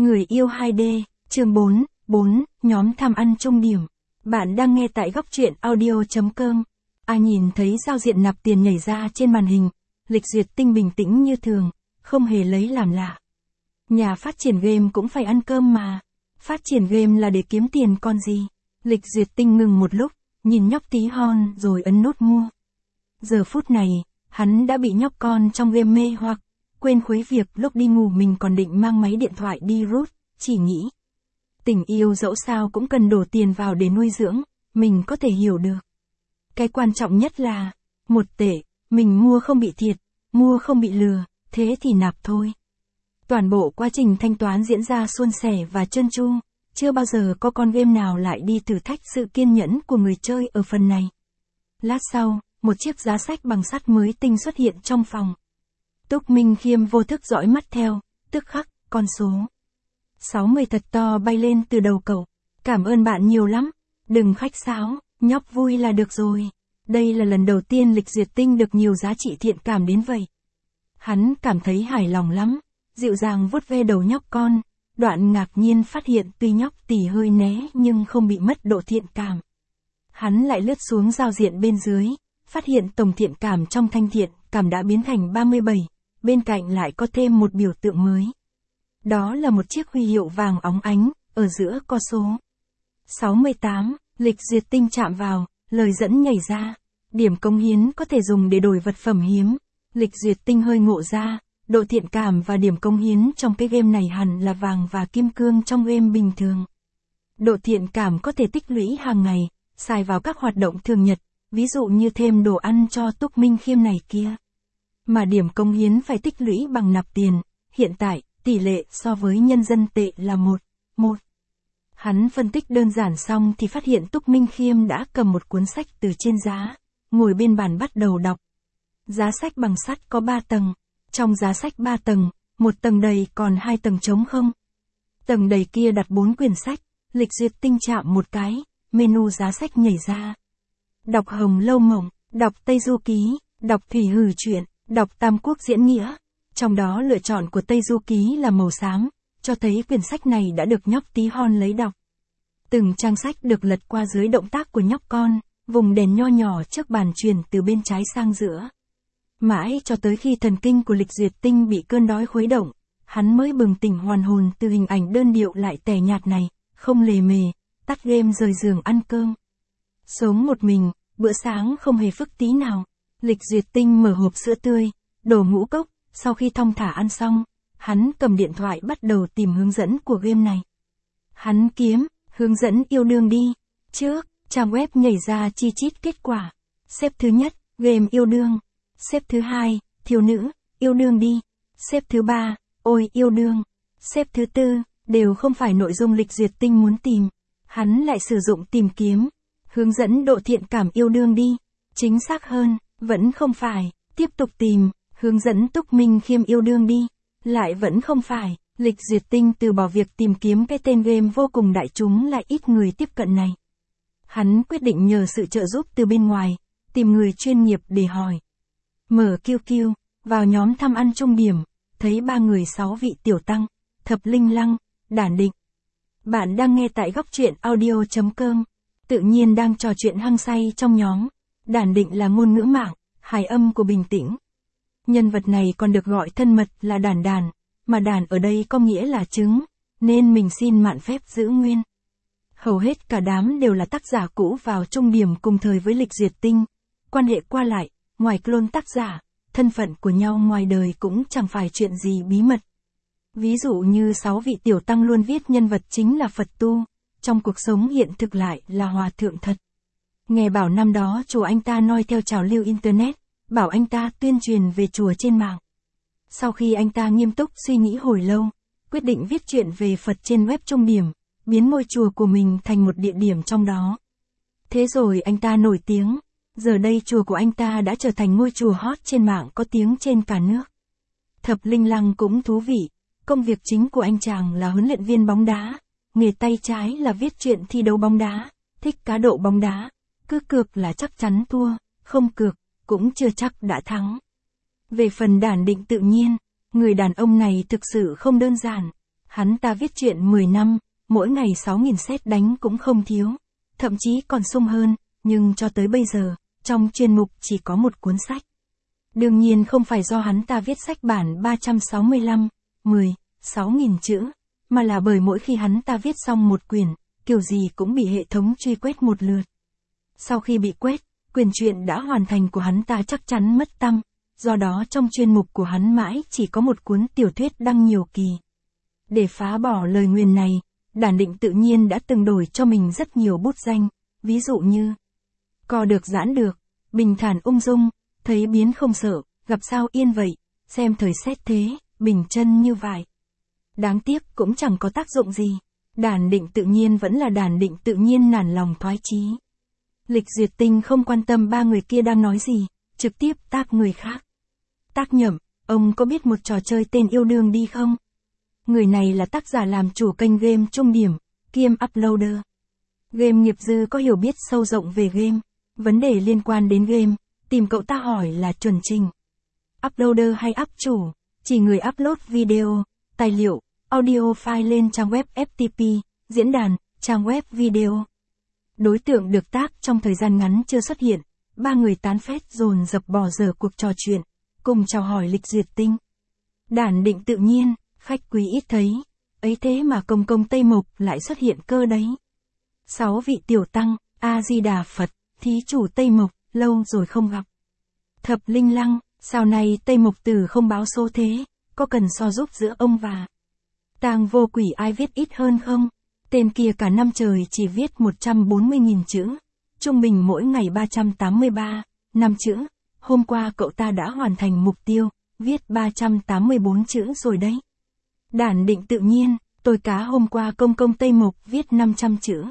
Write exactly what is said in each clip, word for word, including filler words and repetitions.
Người yêu hai D, chương bốn, bốn, nhóm tham ăn chung điểm. Bạn đang nghe tại góc truyện audio.com. A nhìn thấy giao diện nạp tiền nhảy ra trên màn hình, Lịch Duyệt Tinh bình tĩnh như thường, không hề lấy làm lạ. Nhà phát triển game cũng phải ăn cơm mà. Phát triển game là để kiếm tiền còn gì. Lịch Duyệt Tinh ngừng một lúc, nhìn nhóc tí hon rồi ấn nút mua. Giờ phút này, hắn đã bị nhóc con trong game mê hoặc, quên khuấy việc lúc đi ngủ mình còn định mang máy điện thoại đi rút, chỉ nghĩ. Tình yêu dẫu sao cũng cần đổ tiền vào để nuôi dưỡng, mình có thể hiểu được. Cái quan trọng nhất là, một tệ, mình mua không bị thiệt, mua không bị lừa, thế thì nạp thôi. Toàn bộ quá trình thanh toán diễn ra suôn sẻ và trơn tru, chưa bao giờ có con game nào lại đi thử thách sự kiên nhẫn của người chơi ở phần này. Lát sau, một chiếc giá sách bằng sắt mới tinh xuất hiện trong phòng. Túc Minh Khiêm vô thức dõi mắt theo, tức khắc, con số sáu mươi thật to bay lên từ đầu cậu. Cảm ơn bạn nhiều lắm, đừng khách sáo, nhóc vui là được rồi. Đây là lần đầu tiên Lịch Duyệt Tinh được nhiều giá trị thiện cảm đến vậy. Hắn cảm thấy hài lòng lắm, dịu dàng vuốt ve đầu nhóc con, đoạn ngạc nhiên phát hiện tuy nhóc tỉ hơi né nhưng không bị mất độ thiện cảm. Hắn lại lướt xuống giao diện bên dưới, phát hiện tổng thiện cảm trong thanh thiện cảm đã biến thành ba mươi bảy, bên cạnh lại có thêm một biểu tượng mới. Đó là một chiếc huy hiệu vàng óng ánh, ở giữa có số sáu mươi tám, Lịch Duyệt Tinh chạm vào, lời dẫn nhảy ra. Điểm cống hiến có thể dùng để đổi vật phẩm hiếm. Lịch Duyệt Tinh hơi ngộ ra, độ thiện cảm và điểm cống hiến trong cái game này hẳn là vàng và kim cương trong game bình thường. Độ thiện cảm có thể tích lũy hàng ngày, xài vào các hoạt động thường nhật, ví dụ như thêm đồ ăn cho Túc Minh Khiêm này kia. Mà điểm cống hiến phải tích lũy bằng nạp tiền, hiện tại, tỷ lệ so với nhân dân tệ là một, một. Hắn phân tích đơn giản xong thì phát hiện Túc Minh Khiêm đã cầm một cuốn sách từ trên giá, ngồi bên bàn bắt đầu đọc. Giá sách bằng sắt có ba tầng, trong giá sách ba tầng, một tầng đầy còn hai tầng trống không. Tầng đầy kia đặt bốn quyển sách, Lịch Duyệt Tinh chạm một cái, menu giá sách nhảy ra. Đọc Hồng Lâu Mộng, đọc Tây Du Ký, đọc Thủy Hử Truyện, đọc Tam Quốc Diễn Nghĩa. Trong đó lựa chọn của Tây Du Ký là màu xám, cho thấy quyển sách này đã được nhóc tí hon lấy đọc. Từng trang sách được lật qua dưới động tác của nhóc con, vùng đèn nho nhỏ trước bàn chuyển từ bên trái sang giữa. Mãi cho tới khi thần kinh của Lịch Duyệt Tinh bị cơn đói khuấy động, hắn mới bừng tỉnh hoàn hồn từ hình ảnh đơn điệu lại tẻ nhạt này, không lề mề, tắt game rời giường ăn cơm. Sống một mình, bữa sáng không hề phức tí nào. Lịch Duyệt Tinh mở hộp sữa tươi, đổ ngũ cốc, sau khi thong thả ăn xong, hắn cầm điện thoại bắt đầu tìm hướng dẫn của game này. Hắn kiếm, hướng dẫn yêu đương đi. Trước, trang web nhảy ra chi chít kết quả. Xếp thứ nhất, game yêu đương. Xếp thứ hai, thiếu nữ, yêu đương đi. Xếp thứ ba, ôi yêu đương. Xếp thứ tư, đều không phải nội dung Lịch Duyệt Tinh muốn tìm. Hắn lại sử dụng tìm kiếm, hướng dẫn độ thiện cảm yêu đương đi. Chính xác hơn, vẫn không phải, tiếp tục tìm, hướng dẫn Túc Minh Khiêm yêu đương đi. Lại vẫn không phải, Lịch Duyệt Tinh từ bỏ việc tìm kiếm cái tên game vô cùng đại chúng lại ít người tiếp cận này. Hắn quyết định nhờ sự trợ giúp từ bên ngoài, tìm người chuyên nghiệp để hỏi. Mở Q Q, vào nhóm thăm ăn chung điểm, thấy ba người sáu vị tiểu tăng, Thập Linh Lăng, Đản Định. Bạn đang nghe tại góc truyện audio.com, tự nhiên đang trò chuyện hăng say trong nhóm. Đản Định là ngôn ngữ mạng, hài âm của bình tĩnh. Nhân vật này còn được gọi thân mật là Đản Đản, mà đản ở đây có nghĩa là trứng, nên mình xin mạn phép giữ nguyên. Hầu hết cả đám đều là tác giả cũ vào chung điểm cùng thời với Lịch Duyệt Tinh, quan hệ qua lại, ngoài clone tác giả, thân phận của nhau ngoài đời cũng chẳng phải chuyện gì bí mật. Ví dụ như sáu vị tiểu tăng luôn viết nhân vật chính là Phật tu, trong cuộc sống hiện thực lại là hòa thượng thật. Nghe bảo năm đó chùa anh ta noi theo trào lưu internet, bảo anh ta tuyên truyền về chùa trên mạng. Sau khi anh ta nghiêm túc suy nghĩ hồi lâu, quyết định viết chuyện về Phật trên web chung điểm, biến ngôi chùa của mình thành một địa điểm trong đó. Thế rồi anh ta nổi tiếng, giờ đây chùa của anh ta đã trở thành ngôi chùa hot trên mạng có tiếng trên cả nước. Thập Linh Lăng cũng thú vị, công việc chính của anh chàng là huấn luyện viên bóng đá, nghề tay trái là viết truyện thi đấu bóng đá, thích cá độ bóng đá, cứ cược là chắc chắn thua, không cược, cũng chưa chắc đã thắng. Về phần Đản Định tự nhiên, người đàn ông này thực sự không đơn giản. Hắn ta viết truyện mười năm, mỗi ngày sáu nghìn sét đánh cũng không thiếu. Thậm chí còn sung hơn, nhưng cho tới bây giờ, trong chuyên mục chỉ có một cuốn sách. Đương nhiên không phải do hắn ta viết sách bản ba trăm sáu mươi lăm, mười, sáu nghìn chữ, mà là bởi mỗi khi hắn ta viết xong một quyển, kiểu gì cũng bị hệ thống truy quét một lượt. Sau khi bị quét, quyển truyện đã hoàn thành của hắn ta chắc chắn mất tăm, do đó trong chuyên mục của hắn mãi chỉ có một cuốn tiểu thuyết đăng nhiều kỳ. Để phá bỏ lời nguyền này, Đản Định tự nhiên đã từng đổi cho mình rất nhiều bút danh, ví dụ như co được giãn được, bình thản ung dung, thấy biến không sợ, gặp sao yên vậy, xem thời xét thế, bình chân như vải. Đáng tiếc cũng chẳng có tác dụng gì. Đản Định tự nhiên vẫn là Đản Định tự nhiên, nản lòng thoái chí. Lịch Duyệt Tinh không quan tâm ba người kia đang nói gì, trực tiếp tag người khác. Tác Nhậm, ông có biết một trò chơi tên Yêu Đương đi không? Người này là tác giả làm chủ kênh game Trung Điểm, kiêm uploader. Game nghiệp dư có hiểu biết sâu rộng về game. Vấn đề liên quan đến game, tìm cậu ta hỏi là chuẩn trình. Uploader hay up chủ, chỉ người upload video, tài liệu, audio file lên trang web ép tê pê, diễn đàn, trang web video. Đối tượng được tag trong thời gian ngắn chưa xuất hiện, ba người tán phét dồn dập bỏ dở cuộc trò chuyện, cùng chào hỏi Lịch Duyệt Tinh. Đản Định tự nhiên, khách quý ít thấy, ấy thế mà công công Tây Mộc lại xuất hiện cơ đấy. Sáu vị tiểu tăng, A-di-đà Phật, thí chủ Tây Mộc, lâu rồi không gặp. Thập Linh Lăng, sao này Tây Mộc Tử không báo số thế, có cần so giúp giữa ông và Tang Vô Quỷ ai viết ít hơn không? Tên kia cả năm trời chỉ viết một trăm bốn mươi nghìn chữ, trung bình mỗi ngày ba trăm tám mươi ba, năm chữ. Hôm qua cậu ta đã hoàn thành mục tiêu, viết ba trăm tám mươi bốn chữ rồi đấy. Đản Định tự nhiên, tôi cá hôm qua công công Tây Mộc viết năm trăm chữ.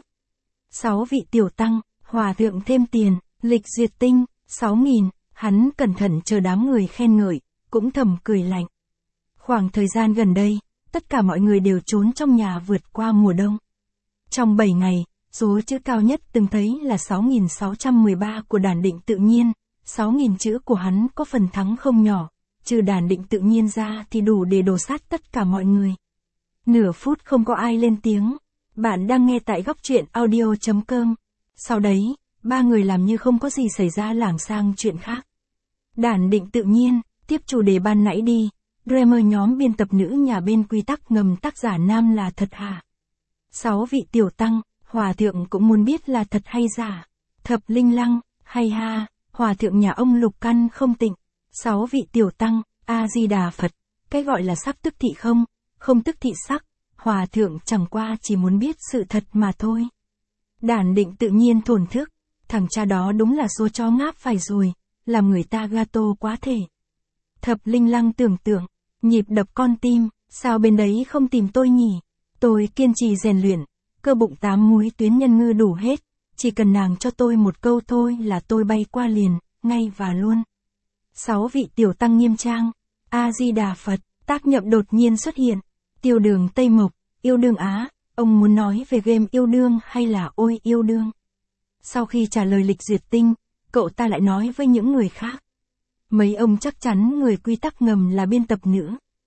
Sáu vị tiểu tăng, hòa thượng thêm tiền, Lịch Duyệt Tinh, sáu nghìn, hắn cẩn thận chờ đám người khen ngợi, cũng thầm cười lạnh. Khoảng thời gian gần đây, tất cả mọi người đều trốn trong nhà vượt qua mùa đông. Trong bảy ngày, số chữ cao nhất từng thấy là sáu nghìn sáu trăm mười ba của Đản Định tự nhiên, sáu nghìn chữ của hắn có phần thắng không nhỏ, trừ Đản Định tự nhiên ra thì đủ để đổ sát tất cả mọi người. Nửa phút không có ai lên tiếng. Bạn đang nghe tại góc truyện audio chấm com. Sau đấy, ba người làm như không có gì xảy ra lảng sang chuyện khác. Đản Định tự nhiên, tiếp chủ đề ban nãy đi. Dreamer nhóm biên tập nữ nhà bên quy tắc ngầm tác giả nam là thật hả? Sáu vị tiểu tăng, hòa thượng cũng muốn biết là thật hay giả. Thập Linh Lăng, hay ha, hòa thượng nhà ông Lục Căn không tịnh. Sáu vị tiểu tăng, A-di-đà Phật, cái gọi là sắc tức thị không, không tức thị sắc, hòa thượng chẳng qua chỉ muốn biết sự thật mà thôi. Đản Định tự nhiên thổn thức, thằng cha đó đúng là số chó ngáp phải rồi, làm người ta gato quá thể. Thập Linh Lăng tưởng tượng, nhịp đập con tim, sao bên đấy không tìm tôi nhỉ? Tôi kiên trì rèn luyện, cơ bụng tám múi tuyến nhân ngư đủ hết, chỉ cần nàng cho tôi một câu thôi là tôi bay qua liền, ngay và luôn. Sáu vị tiểu tăng nghiêm trang, A-di-đà Phật, Tác Nhậm đột nhiên xuất hiện. Tiêu Đường Tây Mộc, Yêu Đương Á, ông muốn nói về game yêu đương hay là ôi yêu đương? Sau khi trả lời Lịch Duyệt Tinh, cậu ta lại nói với những người khác. Mấy ông chắc chắn người quy tắc ngầm là biên tập nữ.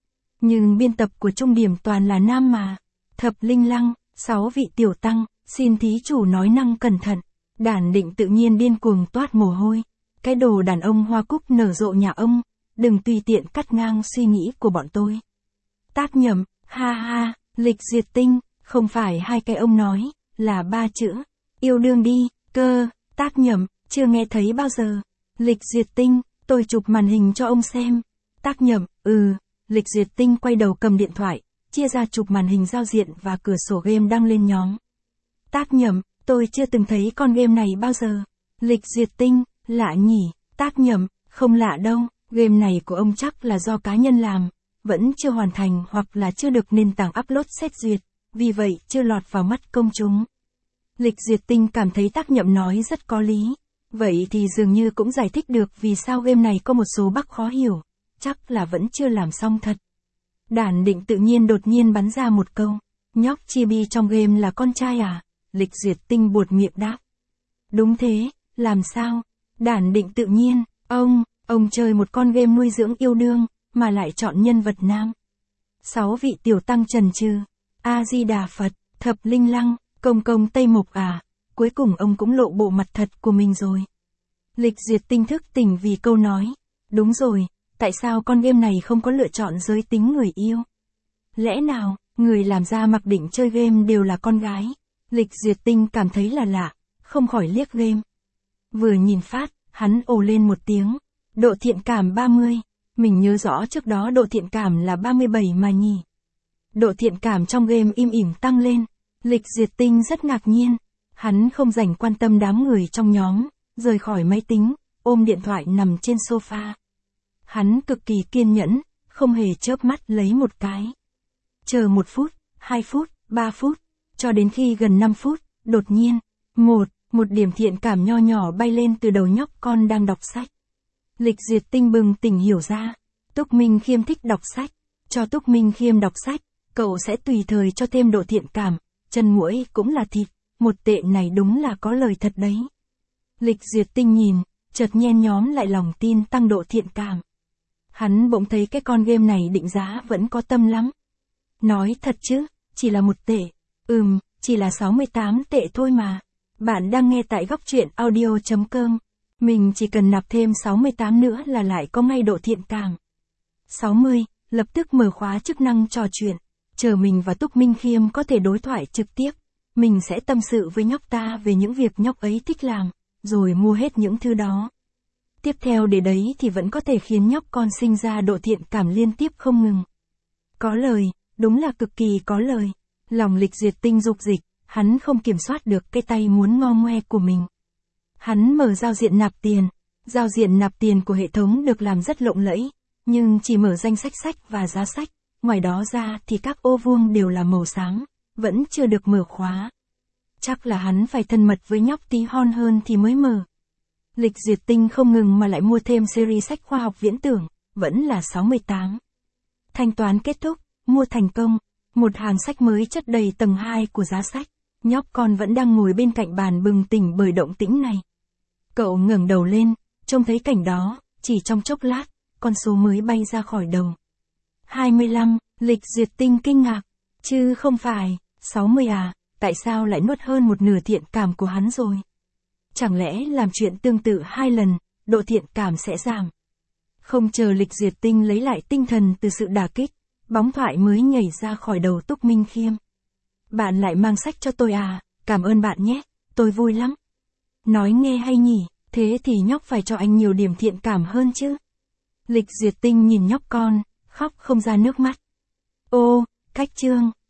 Nhưng biên tập của Trung Điểm toàn là nam mà. Thập Linh Lăng, sáu vị tiểu tăng, xin thí chủ nói năng cẩn thận. Đản Định tự nhiên điên cuồng toát mồ hôi. Cái đồ đàn ông hoa cúc nở rộ nhà ông, đừng tùy tiện cắt ngang suy nghĩ của bọn tôi. Tác Nhậm, ha ha, Lịch Duyệt Tinh, không phải hai cái ông nói, là ba chữ. Yêu đương đi, cơ, Tác Nhậm, chưa nghe thấy bao giờ. Lịch Duyệt Tinh, tôi chụp màn hình cho ông xem. Tác Nhậm, ừ, Lịch Duyệt Tinh quay đầu cầm điện thoại, chia ra chụp màn hình giao diện và cửa sổ game đăng lên nhóm. Tác Nhậm, tôi chưa từng thấy con game này bao giờ. Lịch Duyệt Tinh, lạ nhỉ? Tác Nhậm, không lạ đâu, game này của ông chắc là do cá nhân làm, vẫn chưa hoàn thành hoặc là chưa được nền tảng upload xét duyệt, vì vậy chưa lọt vào mắt công chúng. Lịch Duyệt Tinh cảm thấy Tác Nhậm nói rất có lý, vậy thì dường như cũng giải thích được vì sao game này có một số bug khó hiểu, chắc là vẫn chưa làm xong thật. Đản Định tự nhiên đột nhiên bắn ra một câu, nhóc chibi trong game là con trai à? Lịch Duyệt Tinh buột miệng đáp. Đúng thế, làm sao? Đản Định tự nhiên, ông, ông chơi một con game nuôi dưỡng yêu đương, mà lại chọn nhân vật nam. Sáu vị tiểu tăng trần trừ. A-di-đà Phật, thập linh lăng, công công Tây Mộc à, cuối cùng ông cũng lộ bộ mặt thật của mình rồi. Lịch Duyệt Tinh thức tỉnh vì câu nói. Đúng rồi, tại sao con game này không có lựa chọn giới tính người yêu? Lẽ nào, người làm ra mặc định chơi game đều là con gái? Lịch Duyệt Tinh cảm thấy là lạ, không khỏi liếc game. Vừa nhìn phát, hắn ồ lên một tiếng. Độ thiện cảm ba mươi. Mình nhớ rõ trước đó độ thiện cảm là ba mươi bảy mà nhỉ. Độ thiện cảm trong game im ỉm tăng lên. Lịch Duyệt Tinh rất ngạc nhiên. Hắn không dành quan tâm đám người trong nhóm, rời khỏi máy tính, ôm điện thoại nằm trên sofa. Hắn cực kỳ kiên nhẫn, không hề chớp mắt lấy một cái. Chờ một phút, hai phút, ba phút, cho đến khi gần năm phút, đột nhiên, một, một điểm thiện cảm nho nhỏ bay lên từ đầu nhóc con đang đọc sách. Lịch Duyệt Tinh bừng tỉnh hiểu ra, Túc Minh Khiêm thích đọc sách, cho Túc Minh Khiêm đọc sách, cậu sẽ tùy thời cho thêm độ thiện cảm, chân muỗi cũng là thịt, một tệ này đúng là có lời thật đấy. Lịch Duyệt Tinh nhìn, chợt nhen nhóm lại lòng tin tăng độ thiện cảm. Hắn bỗng thấy cái con game này định giá vẫn có tâm lắm. Nói thật chứ, chỉ là một tệ. Ừm, chỉ là sáu mươi tám tệ thôi mà. Bạn đang nghe tại góc truyện audio chấm com. Mình chỉ cần nạp thêm sáu mươi tám nữa là lại có ngay độ thiện cảm. sáu mươi, lập tức mở khóa chức năng trò chuyện. Chờ mình và Túc Minh Khiêm có thể đối thoại trực tiếp. Mình sẽ tâm sự với nhóc ta về những việc nhóc ấy thích làm, rồi mua hết những thứ đó. Tiếp theo để đấy thì vẫn có thể khiến nhóc con sinh ra độ thiện cảm liên tiếp không ngừng. Có lời, đúng là cực kỳ có lời. Lòng Lịch Duyệt Tinh dục dịch, hắn không kiểm soát được cái tay muốn ngo ngoe của mình. Hắn mở giao diện nạp tiền. Giao diện nạp tiền của hệ thống được làm rất lộng lẫy, nhưng chỉ mở danh sách sách và giá sách, ngoài đó ra thì các ô vuông đều là màu sáng, vẫn chưa được mở khóa. Chắc là hắn phải thân mật với nhóc tí hon hơn thì mới mở. Lịch Duyệt Tinh không ngừng mà lại mua thêm series sách khoa học viễn tưởng, vẫn là sáu mươi tám. Thanh toán kết thúc, mua thành công, một hàng sách mới chất đầy tầng hai của giá sách. Nhóc con vẫn đang ngồi bên cạnh bàn bừng tỉnh bởi động tĩnh này. Cậu ngẩng đầu lên, trông thấy cảnh đó, chỉ trong chốc lát, con số mới bay ra khỏi đầu. hai mươi lăm, Lịch Duyệt Tinh kinh ngạc, chứ không phải, sáu mươi à, tại sao lại nuốt hơn một nửa thiện cảm của hắn rồi? Chẳng lẽ làm chuyện tương tự hai lần, độ thiện cảm sẽ giảm? Không chờ Lịch Duyệt Tinh lấy lại tinh thần từ sự đả kích, bóng thoại mới nhảy ra khỏi đầu Túc Minh Khiêm. Bạn lại mang sách cho tôi à, cảm ơn bạn nhé, tôi vui lắm. Nói nghe hay nhỉ, thế thì nhóc phải cho anh nhiều điểm thiện cảm hơn chứ. Lịch Duyệt Tinh nhìn nhóc con, khóc không ra nước mắt. Ô, cách chương.